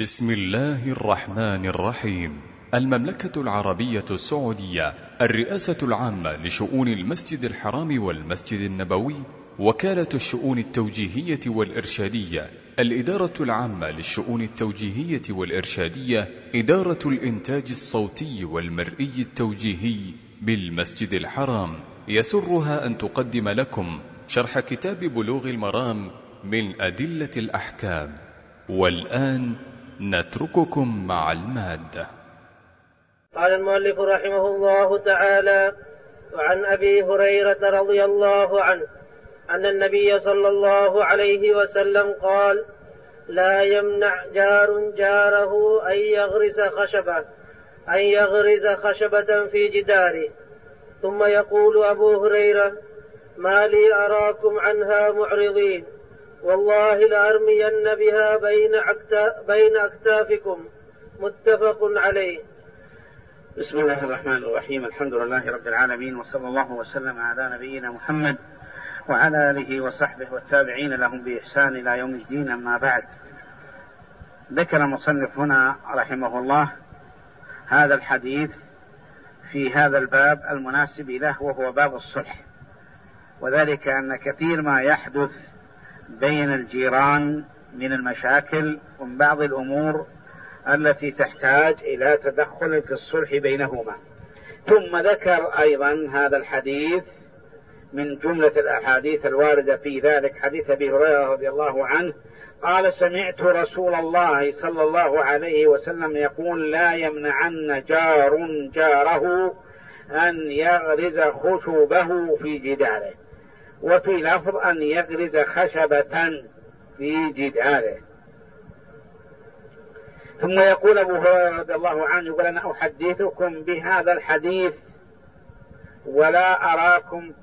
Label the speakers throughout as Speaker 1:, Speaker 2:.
Speaker 1: بسم الله الرحمن الرحيم. المملكة العربية السعودية، الرئاسة العامة لشؤون المسجد الحرام والمسجد النبوي، وكالة الشؤون التوجيهية والإرشادية، الإدارة العامة للشؤون التوجيهية والإرشادية، إدارة الإنتاج الصوتي والمرئي التوجيهي بالمسجد الحرام، يسرها أن تقدم لكم شرح كتاب بلوغ المرام من أدلة الأحكام. والآن نترككم مع المادة.
Speaker 2: قال المؤلف رحمه الله تعالى: وعن أبي هريرة رضي الله عنه أن النبي صلى الله عليه وسلم قال: لا يمنع جار جاره أن يغرز خشبة في جداره. ثم يقول أبو هريرة: ما لي أراكم عنها معرضين، والله لأرمين بها بين أكتافكم. متفق عليه.
Speaker 3: بسم الله الرحمن الرحيم. الحمد لله رب العالمين، وصلى الله وسلم على نبينا محمد وعلى آله وصحبه والتابعين لهم بإحسان إلى يوم الدين. أما بعد، ذكر المصنف هنا رحمه الله هذا الحديث في هذا الباب المناسب له، وهو باب الصلح، وذلك أن كثير ما يحدث بين الجيران من المشاكل ومن بعض الأمور التي تحتاج إلى تدخل في الصلح بينهما. ثم ذكر أيضا هذا الحديث من جملة الأحاديث الواردة في ذلك حديث أبي هريرة رضي الله عنه قال: سمعت رسول الله صلى الله عليه وسلم يقول: لا يمنعن جار جاره أن يغرز خشبه في جداره، وفي لفظ أن يغرز خشبة في جداره. ثم يقول أبو هريرة رضي الله عنه يقول: أنا أحدثكم بهذا الحديث ولا أراكم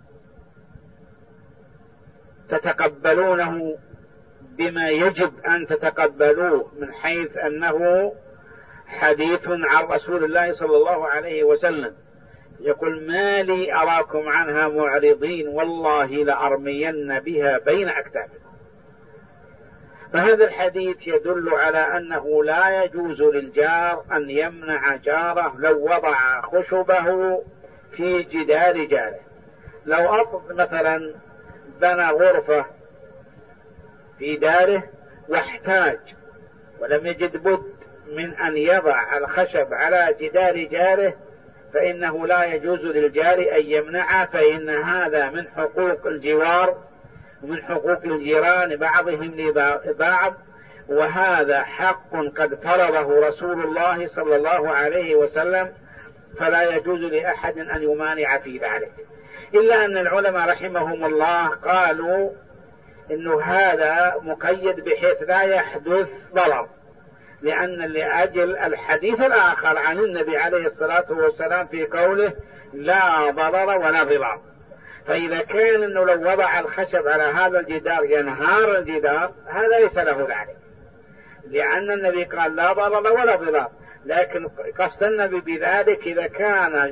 Speaker 3: تتقبلونه بما يجب أن تتقبلوه، من حيث أنه حديث عن رسول الله صلى الله عليه وسلم. يقول: ما لي أراكم عنها معرضين، والله لأرمين بها بين أكتافكم. فهذا الحديث يدل على أنه لا يجوز للجار أن يمنع جاره لو وضع خشبه في جدار جاره. لو أفرض مثلا بنى غرفة في داره واحتاج ولم يجد بد من أن يضع الخشب على جدار جاره، فإنه لا يجوز للجار أن يمنعه، فإن هذا من حقوق الجوار ومن حقوق الجيران بعضهم لبعض، وهذا حق قد فرضه رسول الله صلى الله عليه وسلم، فلا يجوز لأحد أن يمانع في ذلك. إلا أن العلماء رحمهم الله قالوا إنه هذا مقيد بحيث لا يحدث ضرر، لأجل الحديث الآخر عن النبي عليه الصلاة والسلام في قوله: لا ضرر ولا ضرار. فإذا كان إنه لو وضع الخشب على هذا الجدار ينهار الجدار، هذا ليس له ذلك، لأن النبي قال: لا ضرر ولا ضرار. لكن قصد النبي بذلك إذا كان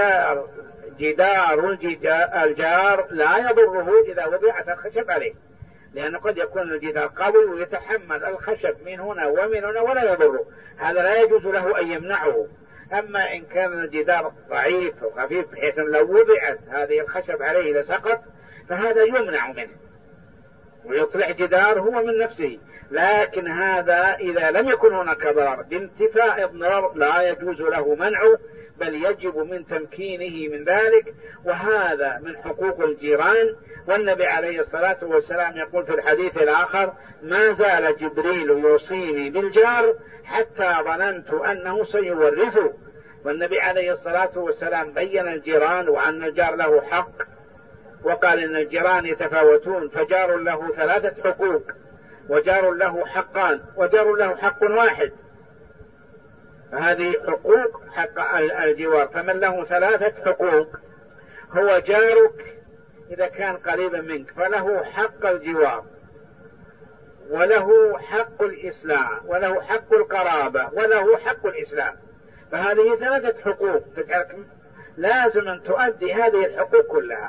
Speaker 3: جدار الجار لا يضره إذا وضعت الخشب عليه، لأنه قد يكون الجدار قوي ويتحمل الخشب من هنا ومن هنا ولا يضره، هذا لا يجوز له أن يمنعه. أما إن كان الجدار ضعيف وخفيف بحيث لو وضعت هذه الخشب عليه لسقط، فهذا يمنع منه ويطلع جدار هو من نفسه. لكن هذا إذا لم يكن هناك ضرر بانتفاء الضرر لا يجوز له منعه، بل يجب من تمكينه من ذلك، وهذا من حقوق الجيران. والنبي عليه الصلاة والسلام يقول في الحديث الآخر: ما زال جبريل يوصيني بالجار حتى ظننت أنه سيورثه. والنبي عليه الصلاة والسلام بين الجيران وأن الجار له حق، وقال إن الجيران يتفاوتون، فجار له 3 حقوق، وجار له حقان، وجار له حق واحد. هذه حقوق حق الجوار. فمن له 3 حقوق هو جارك إذا كان قريبا منك، فله حق الجوار، وله حق الإسلام، وله حق القرابة، وله حق الإسلام. فهذه 3 حقوق لازم أن تؤدي هذه الحقوق كلها.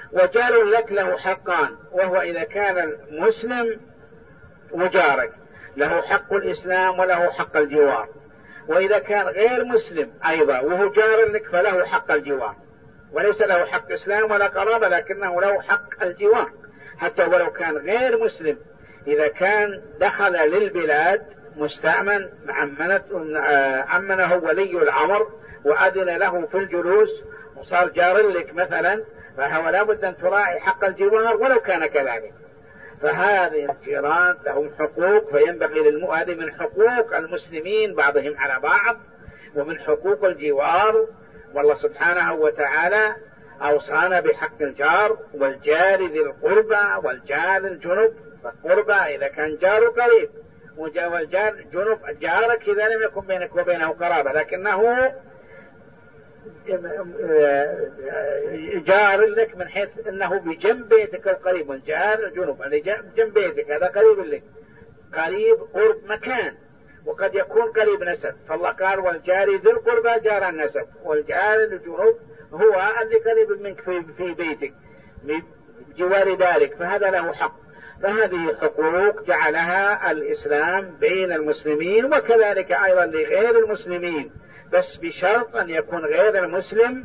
Speaker 3: وجار لك له حقان، وهو إذا كان المسلم وجارك. له حق الإسلام وله حق الجوار. وإذا كان غير مسلم أيضا وهو جار لك فله حق الجوار، وليس له حق إسلام ولا قرابة، لكنه له حق الجوار حتى ولو كان غير مسلم. إذا كان دخل للبلاد مستأمن أمنه ولي الأمر وأذن له في الجلوس وصار جار لك مثلا، فهو لا بد أن تراعي حق الجوار ولو كان كذلك. فهذه الجيران لهم حقوق، فينبغي هذه من حقوق المسلمين بعضهم على بعض ومن حقوق الجوار. والله سبحانه وتعالى أوصانا بحق الجار والجار ذي القربى والجار الجنب. فالقربى إذا كان جار قريب، والجار جنب جارك إذا لم يكن بينك وبينه قرابة لكنه جار لك من حيث أنه بجنب بيتك القريب، والجار الجنب اللي جنب بيتك هذا قريب لك، قريب قرب مكان، وقد يكون قريب نسب. فالله قال والجار ذي القربى جار النسب، والجار الجنوب هو اللي قريب منك في بيتك بجوار ذلك، فهذا له حق. فهذه حقوق جعلها الإسلام بين المسلمين، وكذلك أيضا لغير المسلمين، بس بشرط أن يكون غير المسلم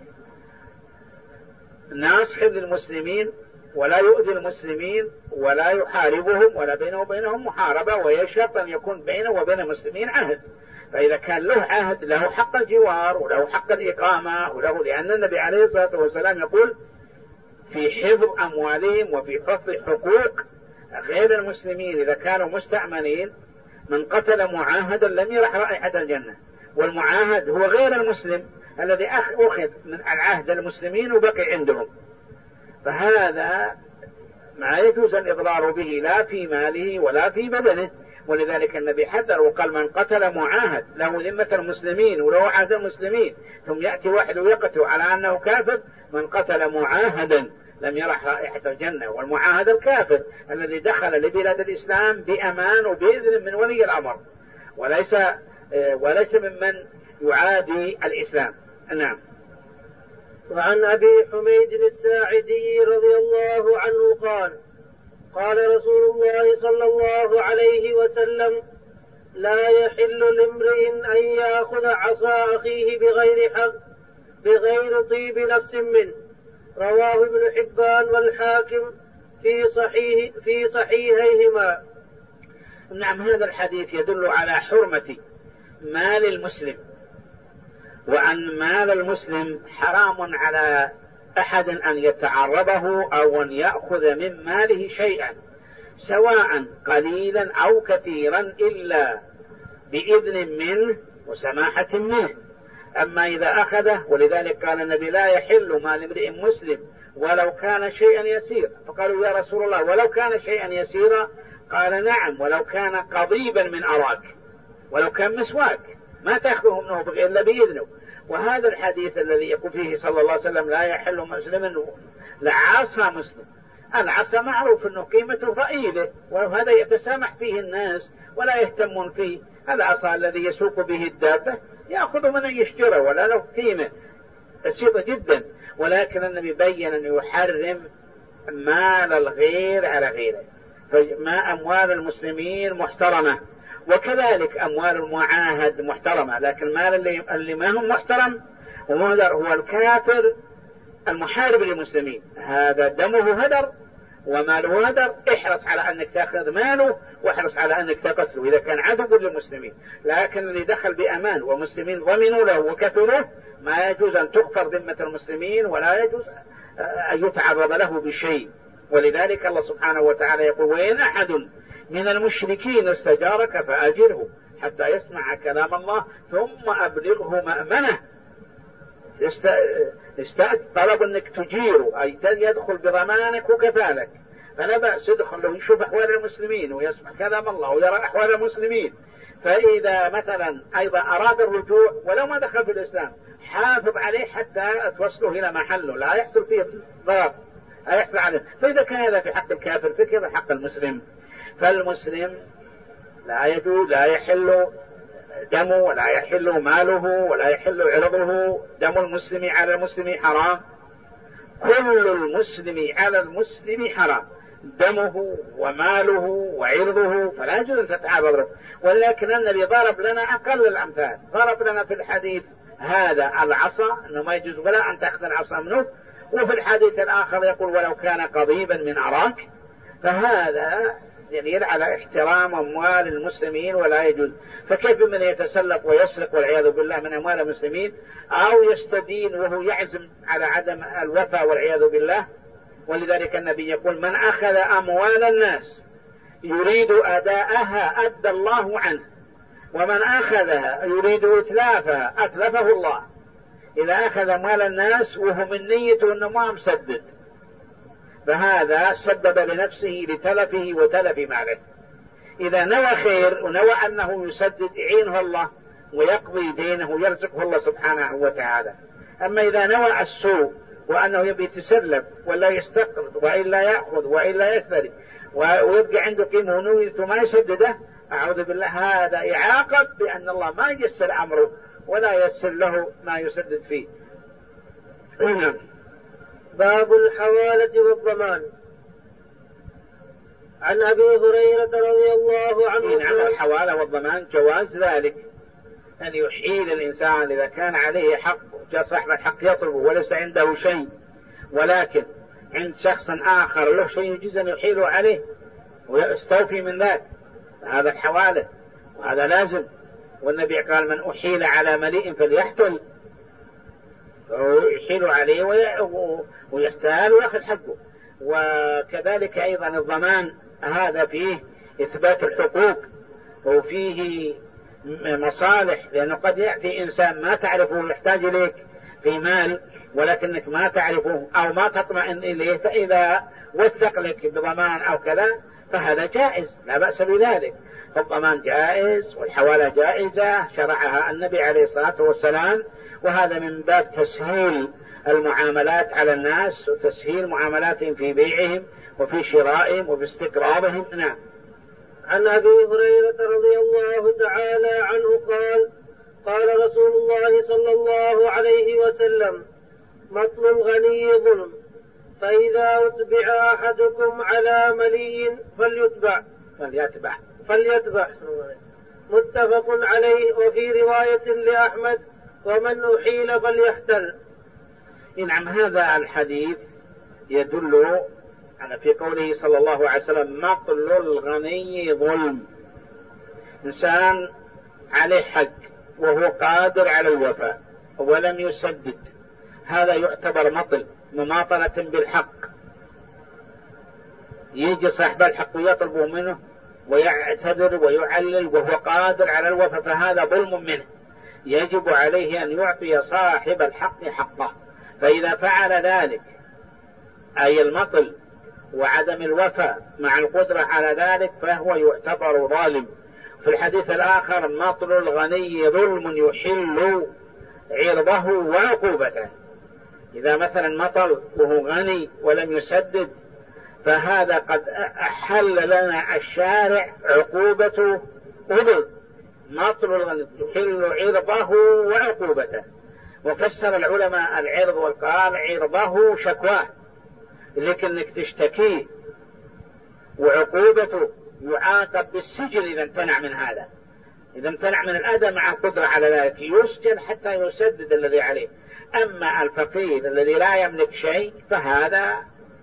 Speaker 3: ناصح للمسلمين ولا يؤذي المسلمين ولا يحاربهم ولا بينه وبينهم محاربة، ويشرط أن يكون بينه وبين المسلمين عهد. فإذا كان له عهد له حق الجوار وله حق الإقامة وله، لأن النبي عليه الصلاة والسلام يقول في حفظ أموالهم وفي حفظ حقوق غير المسلمين إذا كانوا مستأمنين، من قتل معاهدا لم يرح رائحة الجنة. والمعاهد هو غير المسلم الذي أخذ من العهد المسلمين وبقي عندهم، فهذا ما يجوز الإضرار به لا في ماله ولا في بدنه. ولذلك النبي حذر وقال من قتل معاهد له ذمة المسلمين وله عهد المسلمين ثم يأتي واحد ويقتل على أنه كافر، من قتل معاهدا لم يرح رائحة الجنة. والمعاهد الكافر الذي دخل لبلاد الإسلام بأمان وبإذن من ولي الأمر، وليس ممن يعادي الإسلام. نعم.
Speaker 2: وعن أبي حميد الساعدي رضي الله عنه قال قال رسول الله صلى الله عليه وسلم لا يحل لامرئ أن يأخذ عصا أخيه بغير حق بغير طيب نفس منه. رواه ابن حبان والحاكم في صحيحيهما.
Speaker 3: نعم. هذا الحديث يدل على حرمة مال المسلم، وأن مال المسلم حرام على أحد أن يتعرضه أو أن يأخذ من ماله شيئا سواء قليلا أو كثيرا إلا بإذن منه وسماحة منه. أما إذا أخذه، ولذلك قال النبي لا يحل مال امرئ مسلم ولو كان شيئا يسير. فقالوا يا رسول الله ولو كان شيئا يسيرا؟ قال نعم، ولو كان قضيبا من أراك، ولو كان مسواك ما تأخذه منه إلا بإذنه. وهذا الحديث الذي يقول فيه صلى الله عليه وسلم لا يحل مسلم لعصا مسلم، العصا معروف أنه قيمته ضئيلة وهذا يتسامح فيه الناس ولا يهتمون فيه. هذا العصا الذي يسوق به الدابة يأخذ من يشترى ولا له قيمة بسيطة جدا. ولكن النبي بين أن يحرم مال الغير على غيره، فما أموال المسلمين محترمة، وكذلك أموال المعاهد محترمة. لكن مال اللي ما هم محترم هو الكافر المحارب للمسلمين، هذا دمه هدر وماله هدر. احرص على أنك تأخذ ماله واحرص على أنك تقتله إذا كان عدو للمسلمين. لكن اللي دخل بأمان ومسلمين ضمنوا له وكفلوه ما يجوز أن تغفر ذمة المسلمين ولا يجوز أن يتعرض له بشيء. ولذلك الله سبحانه وتعالى يقول وإن أحد من المشركين استجارك فأجره حتى يسمع كلام الله ثم أبلغه مأمنه. طلب أنك تجيره أي يدخل بضمانك وكفالك، فلا بأس يدخل له يشوف أحوال المسلمين ويسمع كلام الله ويرى أحوال المسلمين. فإذا مثلا أيضا أراد الرجوع ولو ما دخل في الإسلام حافظ عليه حتى توصله إلى محله لا يحصل فيه ضرر لا يحصل عليه. فإذا كان هذا في حق الكافر فكذا حق المسلم. فالمسلم لا يجوز لا يحل دمه ولا يحل ماله ولا يحل عرضه. دم المسلم على المسلم حرام، كل المسلم على المسلم حرام، دمه وماله وعرضه فلا يجوز أن تتعرض. ولكن النبي ضرب لنا أقل الأمثال، ضرب لنا في الحديث هذا العصا أنه ما يجوز ولا أن تأخذ العصا منه، وفي الحديث الآخر يقول ولو كان قضيبا من أراك. فهذا دليل على احترام أموال المسلمين ولا يجوز. فكيف من يتسلط ويسرق والعياذ بالله من أموال المسلمين أو يستدين وهو يعزم على عدم الوفاء والعياذ بالله. ولذلك النبي يقول من أخذ أموال الناس يريد أداءها أدى الله عنه، ومن أخذها يريد إتلافها أتلفه الله. إذا أخذ أموال الناس وهو من نيته أنه ما مسدد فهذا سبب لنفسه لتلفه وتلف ماله. إذا نوى خير ونوى أنه يسدد يعينه الله ويقضي دينه ويرزقه الله سبحانه وتعالى. أما إذا نوى السوء وأنه يبي يتسلف ولا يستقرض وإلا يأخذ وإلا يشتري ويبقى عنده قيمة ونويته ما يسدده، أعوذ بالله هذا يعاقب بأن الله ما ييسر أمره ولا ييسر له ما يسدد فيه.
Speaker 2: باب الحوالة والضمان. عن أبي هريرة رضي الله عنه
Speaker 3: عن الحوالة والضمان جواز ذلك، أن يحيل الإنسان إذا كان عليه حق جاء صاحب الحق يطلبه وليس عنده شيء ولكن عند شخص آخر له شيء يجوز أن يحيله عليه ويستوفي من ذلك، هذا الحوالة وهذا لازم. والنبي قال من أحيل على مليء فليحتل، يحيل عليه ويحتال ويأخذ حقه. وكذلك أيضا الضمان هذا فيه إثبات الحقوق وفيه مصالح، لأنه قد يأتي إنسان ما تعرفه يحتاج إليك في مال ولكنك ما تعرفه أو ما تطمئن إليه، فإذا وثق لك بضمان أو كذا فهذا جائز لا بأس بذلك. فالضمان جائز والحوالة جائزة شرعها النبي عليه الصلاة والسلام، وهذا من باب تسهيل المعاملات على الناس وتسهيل معاملاتهم في بيعهم وفي شرائهم وفي استقرارهم. نعم.
Speaker 2: عن أبي هريرة رضي الله تعالى عنه قال قال رسول الله صلى الله عليه وسلم مطل الغني ظلم، فإذا أتبع أحدكم على ملي فليتبع. متفق عليه. وفي رواية لأحمد ومن أحيل فليحتل.
Speaker 3: نعم. هذا الحديث يدل على في قوله صلى الله عليه وسلم مطل الغني ظلم. إنسان عليه حق وهو قادر على الوفاء ولم يسدد، هذا يعتبر مطل، مماطلة بالحق. يجي صاحب الحق ويطلبه منه ويعتذر ويعلل وهو قادر على الوفاء، فهذا ظلم منه، يجب عليه أن يعطي صاحب الحق حقه. فإذا فعل ذلك أي المطل وعدم الوفاء مع القدرة على ذلك فهو يعتبر ظالم. في الحديث الآخر مطل الغني ظلم يحل عرضه وعقوبته. إذا مثلا مطل وهو غني ولم يسدد فهذا قد أحل لنا الشارع عقوبته وظلم. مطل الغني يحل عرضه وعقوبته. وفسر العلماء العرض وقال عرضه شكواه لكنك تشتكيه، وعقوبته يعاقب بالسجن إذا امتنع من هذا، إذا امتنع من الأذى مع القدرة على ذلك يسجن حتى يسدد الذي عليه. أما الفقير الذي لا يملك شيء فهذا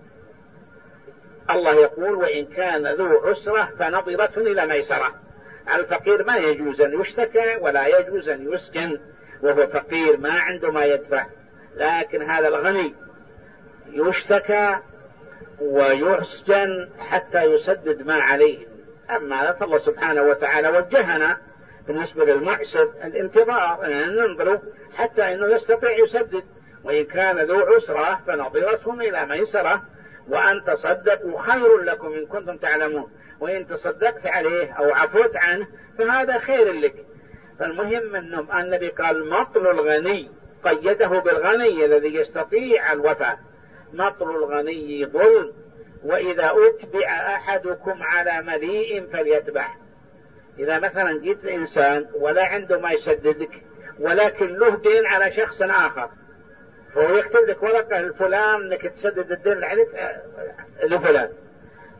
Speaker 3: الله يقول وإن كان ذو عسرة فنظرة إلى ميسرة. الفقير ما يجوز أن يشتكى ولا يجوز أن يسجن وهو فقير ما عنده ما يدفع، لكن هذا الغني يشتكى ويسجن حتى يسدد ما عليه. أما فالله سبحانه وتعالى وجهنا بالنسبة للمعسر الانتظار أن ننظره حتى أنه يستطيع يسدد، وإن كان ذو عسرة فنظرة إلى ميسرة وأن تصدقوا خير لكم إن كنتم تعلمون، وإن تصدقت عليه أو عفوت عنه فهذا خير لك. فالمهم أنه النبي قال مطل الغني، قيده بالغني الذي يستطيع الوفاء. مطل الغني ظلم، وإذا أتبع أحدكم على مليء فليتبع. إذا مثلا جيت إنسان ولا عنده ما يسددك ولكن له دين على شخص آخر فهو يكتب لك ورقة لفلان أنك تسدد الدين عليك لفلان،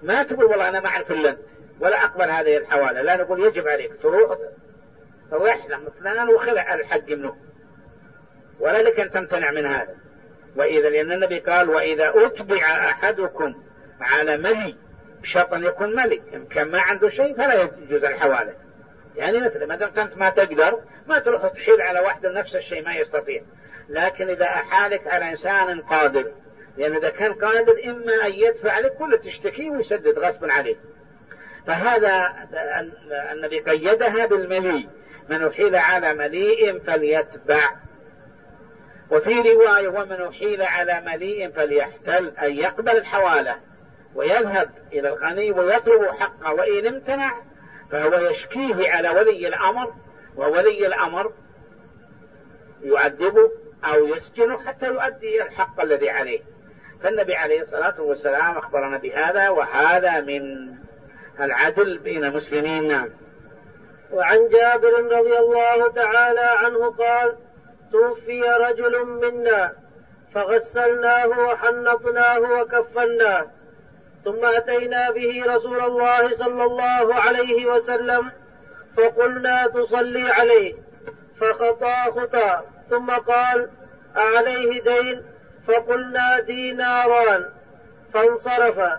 Speaker 3: ما تقول والله أنا ما أعرف إلا أنت ولا أقبل هذه الحوالة، لا، نقول يجب عليك تروح لما فلان وخلع الحق منه، ولا لك أن تمتنع من هذا. وإذا لأن النبي قال وإذا أتبع أحدكم على ملي بشرط أن يكون ملي، إن كان ما عنده شيء فلا يجوز الحوالة. يعني مثلا ما دمت أنت ما تقدر ما تروح تحيل على واحد نفس الشيء ما يستطيع، لكن إذا أحالك على إنسان قادر، لأن إذا كان قادر إما أن يدفع لك ولا تشتكي ويسدد غصبا عليك. فهذا الذي قيدها بالملي، من أحيل على مليء فليتبع. وفي رواية ومن أحيل على مليء فليحتل، أن يقبل الحوالة ويذهب إلى الغني ويطلب حقه، وإن امتنع فهو يشكيه على ولي الأمر، وولي الأمر يعذبه أو يسجنه حتى يؤدي الحق الذي عليه. فالنبي عليه الصلاة والسلام أخبرنا بهذا، وهذا من العدل بين المسلمين. نعم.
Speaker 2: وعن جابر رضي الله تعالى عنه قال توفي رجل منا فغسلناه وحنطناه وكفناه، ثم أتينا به رسول الله صلى الله عليه وسلم فقلنا تصلي عليه، فخطا خطا، ثم قال أعليه دين؟ فقلنا ديناران، فانصرف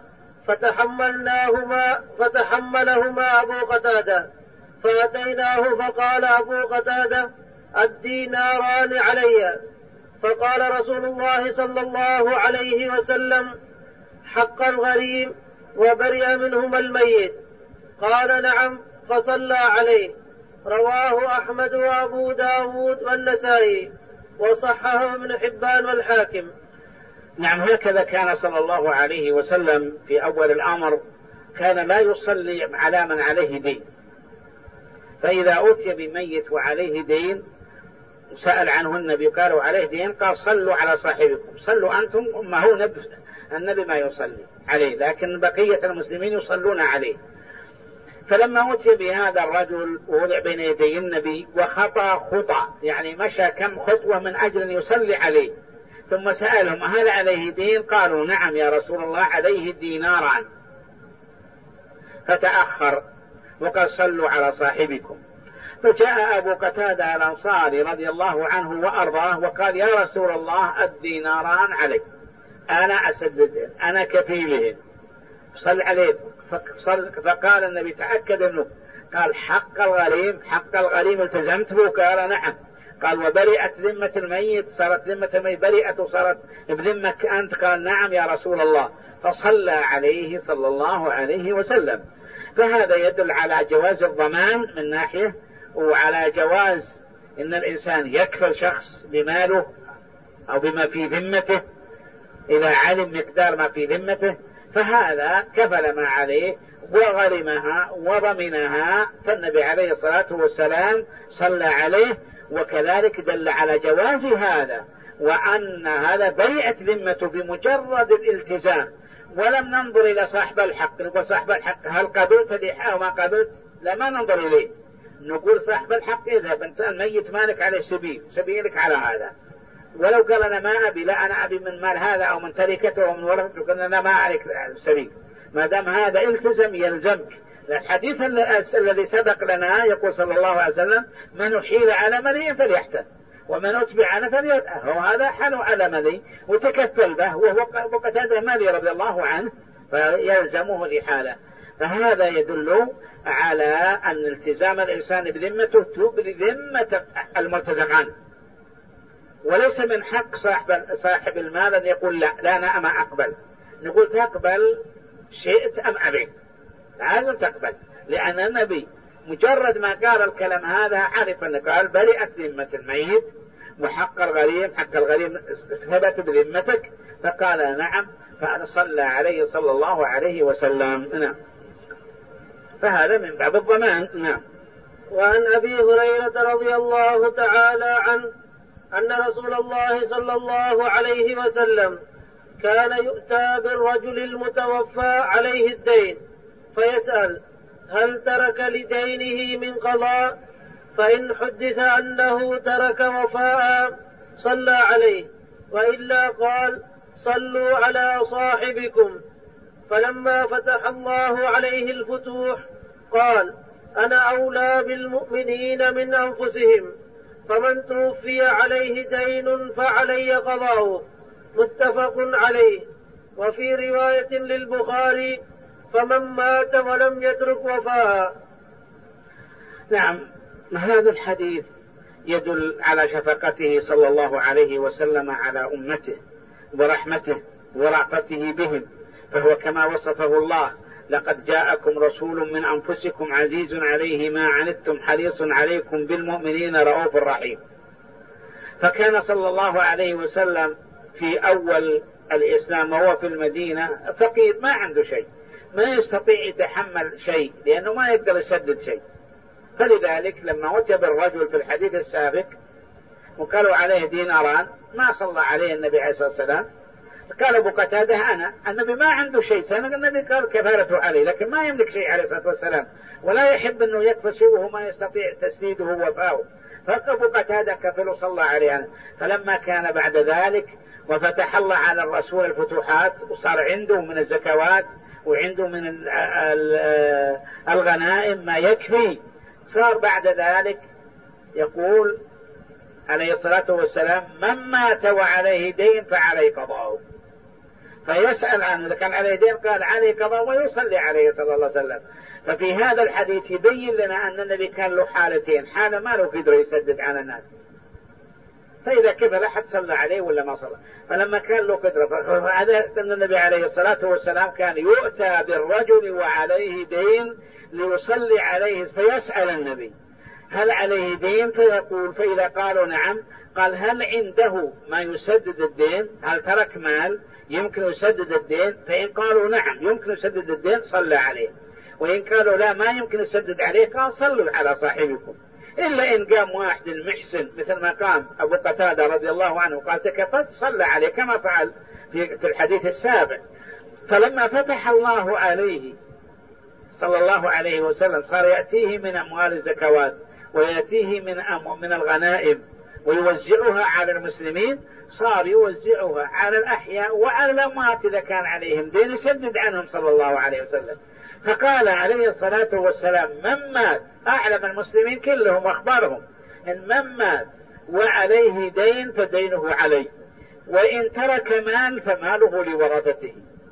Speaker 2: فتحملهما أبو قتادة، فأتيناه فقال أبو قتادة الديناران علي. فقال رسول الله صلى الله عليه وسلم حق الغريم وبرئ منهما الميت. قال نعم، فصلى عليه. رواه أحمد وأبو داود والنسائي، وصححه ابن حبان والحاكم.
Speaker 3: نعم، هكذا كان صلى الله عليه وسلم في أول الأمر، كان لا يصلي على من عليه دين، فإذا أتي بميت وعليه دين سأل عنه النبي قالوا عليه دين، قال صلوا على صاحبكم، صلوا أنتم، ما هو النبي ما يصلي عليه، لكن بقية المسلمين يصلون عليه. فلما أتي بهذا الرجل ووضع بين يدي النبي وخطأ خطأ، يعني مشى كم خطوة من أجل أن يصلي عليه، ثم سألهم هل عليه دين؟ قالوا نعم يا رسول الله عليه ديناران. فتأخر وقال صلوا على صاحبكم. فجاء أبو قتادة الأنصاري رضي الله عنه وأرضاه وقال يا رسول الله الديناران علي، أنا أسددهن، أنا كفيلهن، صل عليه. فقال النبي تأكد منه، قال حق الغريم التزمت به؟ قال نعم. قال وبرئت ذمة الميت، صارت ذمة الميت برئت وصارت بذمك أنت؟ قال نعم يا رسول الله. فصلى عليه صلى الله عليه وسلم. فهذا يدل على جواز الضمان من ناحية، وعلى جواز إن الإنسان يكفل شخص بماله أو بما في ذمته إذا علم مقدار ما في ذمته، فهذا كفل ما عليه وغرمها وضمنها، فالنبي عليه الصلاة والسلام صلى عليه. وكذلك دل على جواز هذا، وأن هذا برئت ذمته بمجرد الالتزام، ولم ننظر إلى صاحب الحق، نقول صاحب الحق هل قبلت لحاء أو ما قبلت؟ لا، ما ننظر إليه، نقول صاحب الحق اذهب أنت الميت مالك عليه سبيلك على هذا. ولو قال أنا ما أبي، لا أنا أبي من مال هذا أو من تركته أو من ورثته، قلنا أنا ما عليك سبيل، ما دام هذا التزم يلزمك. الحديث الذي سبق لنا يقول صلى الله عليه وسلم من أحيل على مليء فليحتل، ومن أتبع على فليحتل، وهذا حلو على مليء وتكفل به، وهو أبو قتادة مالي رضي الله عنه فيلزمه الإحالة. فهذا يدل على أن التزام الإنسان بذمته تبري ذمة الملتزم عنه، وليس من حق صاحب المال أن يقول لا أنا ما أقبل. نقول تقبل شئت أم أبيت، لازم تقبل، لأن النبي مجرد ما قال الكلام هذا عرف أن قال برئت ذمة الميت وحق الغريم ثبت بذمتك، فقال نعم، فصلى عليه صلى الله عليه وسلم. نعم، فهذا من باب الضمان. نعم.
Speaker 2: وعن أبي هريرة رضي الله تعالى عنه أن رسول الله صلى الله عليه وسلم كان يؤتى بالرجل المتوفى عليه الدين فيسأل هل ترك لدينه من قضاء؟ فإن حدث أنه ترك وفاء صلى عليه، وإلا قال صلوا على صاحبكم. فلما فتح الله عليه الفتوح قال: أنا أولى بالمؤمنين من أنفسهم، فمن توفي عليه دين فعلي قضاؤه. متفق عليه. وفي رواية للبخاري: فمن مات ولم يترك وفاء.
Speaker 3: نعم، هذا الحديث يدل على شفقته صلى الله عليه وسلم على أمته ورحمته ورأفته بهم، فهو كما وصفه الله: لقد جاءكم رسول من أنفسكم عزيز عليه ما عنتم حريص عليكم بالمؤمنين رؤوف رحيم. فكان صلى الله عليه وسلم في أول الإسلام وهو في المدينة فقير، ما عنده شيء، ما يستطيع يتحمل شيء لأنه ما يقدر يسدد شيء. فلذلك لما وجب الرجل في الحديث السابق وقالوا عليه ديناران ما صلى عليه النبي عليه الصلاة والسلام، قال أبو قتادة: أنا النبي ما عنده شيء، سنة النبي قال كفارته عليه، لكن ما يملك شيء عليه الصلاة والسلام، ولا يحب أنه يكفل شيء وهو ما يستطيع تسديده ووفاؤه، فأبو قتادة كفل وصلى عليه أنا. فلما كان بعد ذلك وفتح الله على الرسول الفتوحات وصار عنده من الزكوات وعنده من الغنائم ما يكفي، صار بعد ذلك يقول عليه الصلاة والسلام: من مات وعليه دين فعليه قضاؤه. فيسأل عنه، إذا كان عليه دين قال عليه قضاء ويصلي عليه صلى الله عليه وسلم. ففي هذا الحديث يبين لنا أن النبي كان له حالتين: حالة ما له قدر يسدد على الناس، فإذا كفل أحد صلى عليه ولا ما صلى. فلما كان له قدرة، فهذا أن النبي عليه الصلاة والسلام كان يؤتى بالرجل وعليه دين ليصلي عليه، فيسأل النبي: هل عليه دين؟ فيقول، فإذا قالوا نعم قال: هل عنده ما يسدد الدين؟ هل ترك مال يمكن يسدد الدين؟ فإن قالوا نعم يمكن يسدد الدين صلى عليه، وإن قالوا لا ما يمكن يسدد عليه قال: صلوا على صاحبكم. إلا إن قام واحد المحسن مثل ما قام أبو قتادة رضي الله عنه قال: تكفت، صلى عليه كما فعل في الحديث السابق. فلما فتح الله عليه صلى الله عليه وسلم صار يأتيه من أموال الزكوات ويأتيه من الغنائم ويوزعها على المسلمين، صار يوزعها على الأحياء وعلى الأموات إذا كان عليهم دين يسدد عنهم صلى الله عليه وسلم. فقال عليه الصلاة والسلام: من مات، أعلم المسلمين كلهم وأخبرهم إن من مات وعليه دين فدينه عليه، وإن ترك مال فماله لورثته،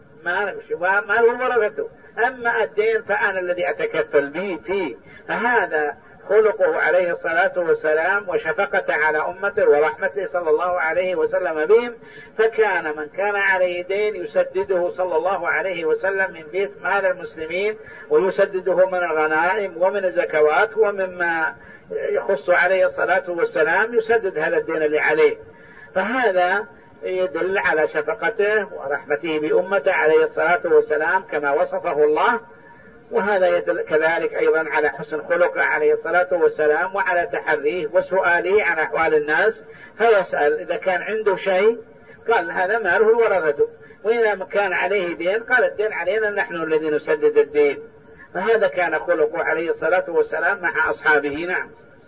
Speaker 3: ماله ورثته، أما الدين فأنا الذي أتكفل به فيه. فهذا خلقه عليه الصلاة والسلام وشفقة على أمته ورحمته صلى الله عليه وسلم بهم. فكان من كان عليه دين يسدده صلى الله عليه وسلم من بيت مال المسلمين، ويسدده من الغنائم ومن الزكوات ومما يخص عليه الصلاة والسلام، يسدد هذا الدين اللي عليه. فهذا يدل على شفقته ورحمته بأمته عليه الصلاة والسلام كما وصفه الله. وهذا يدل كذلك أيضا على حسن خلقه عليه الصلاة والسلام وعلى تحريه وسؤاله عن أحوال الناس، فيسأل إذا كان عنده شيء قال هذا ماله ورثته، وإذا كان عليه دين قال الدين علينا نحن الذين نسدد الدين. فهذا كان خلقه عليه الصلاة والسلام مع أصحابه. نعم.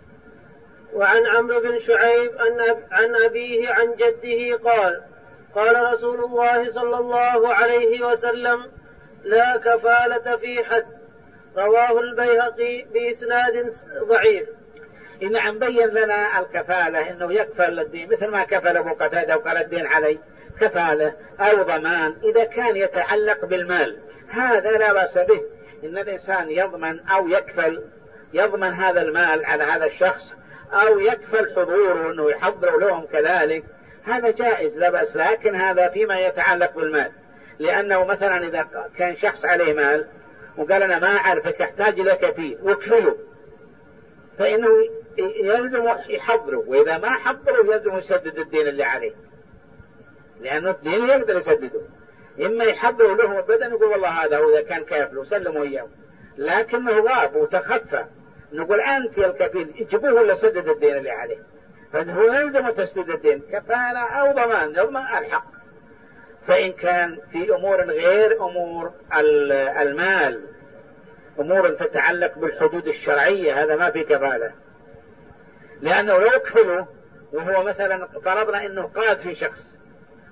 Speaker 2: وعن عمرو بن شعيب عن أبيه عن جده قال: قال رسول الله صلى الله عليه وسلم: لا كفالة في حد. رواه البيهقي بإسناد ضعيف.
Speaker 3: نعم، بين لنا الكفالة إنه يكفل الدين مثل ما كفل أبو قتادة وقال الدين علي، كفالة أو ضمان إذا كان يتعلق بالمال، هذا لا بأس به. إن الإنسان يضمن أو يضمن هذا المال على هذا الشخص، أو يكفل حضوره أنه يحضر لهم كذلك، هذا جائز لا بأس. لكن هذا فيما يتعلق بالمال، لأنه مثلا إذا كان شخص عليه مال وقال أنا ما أعرفك أحتاج لك فيه وكفله، فإنه يلزم يحضره، وإذا ما حضره يلزم يسدد الدين اللي عليه، لأنه الدين يقدر يسدده. إما يحضره له بدن يقول والله هذا هو إذا كان كافل وسلموا إياه، لكنه غاب وتخفى نقول أنت يا الكفيل اجيبوه ولا سدد الدين اللي عليه، فهو يلزم تسديد الدين كفالة أو ضمان، يضمن الحق. فإن كان في أمور غير أمور المال، أمور تتعلق بالحدود الشرعية، هذا ما في كفالة، لأنه لو كفله وهو مثلا فرضنا أنه قاد في شخص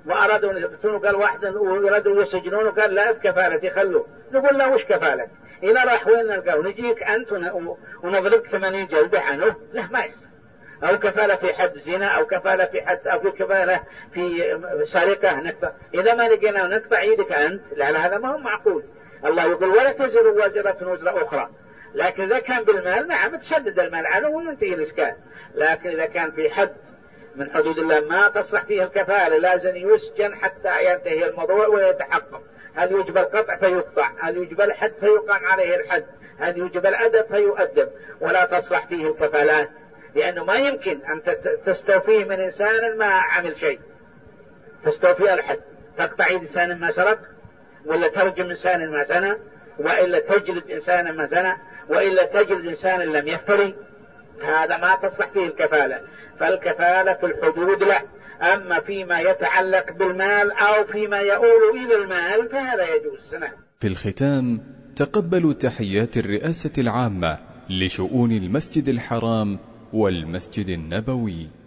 Speaker 3: وأرادوا أن يقتلون قال واحد وأرادوا يسجنون قال لا بكفالتي خلوه. نقول له وش كفالك؟ إذا راح وين نلقاه؟ نجيك أنت ونضربك 80 جلدة عنه؟ لا ما يحصل. أو كفالة في حد زنا أو كفالة في حد أو كفالة في سرقة نقطع. إذا ما لقينا نقطع يدك أنت، لا هذا ما هو معقول. الله يقول ولا تزر وازرة وزر أخرى. لكن إذا كان بالمال نعم تشدد المال عنه وينتهي الإشكال. لكن إذا كان في حد من حدود الله ما تصلح فيه الكفالة لازم يسجن حتى ينتهي الموضوع ويتحقق. هل يوجب القطع فيقطع، هل يوجب الحد فيقام عليه الحد، هل يوجب الأدب فيؤدب، ولا تصلح فيه الكفالات، لأنه ما يمكن أن تستوفيه من إنسان ما عمل شيء. تستوفي الحد، تقطع يد إنسان ما سرق، ولا ترجم إنسان ما زنى، وإلا تجلد إنسان ما زنى، وإلا تجلد إنسان لم يفتري. هذا ما تصلح فيه الكفالة. فالكفالة في الحدود لا. أما فيما يتعلق بالمال أو فيما يؤول إلى المال فهذا يجوز.
Speaker 1: في الختام تقبلوا تحيات الرئاسة العامة لشؤون المسجد الحرام والمسجد النبوي.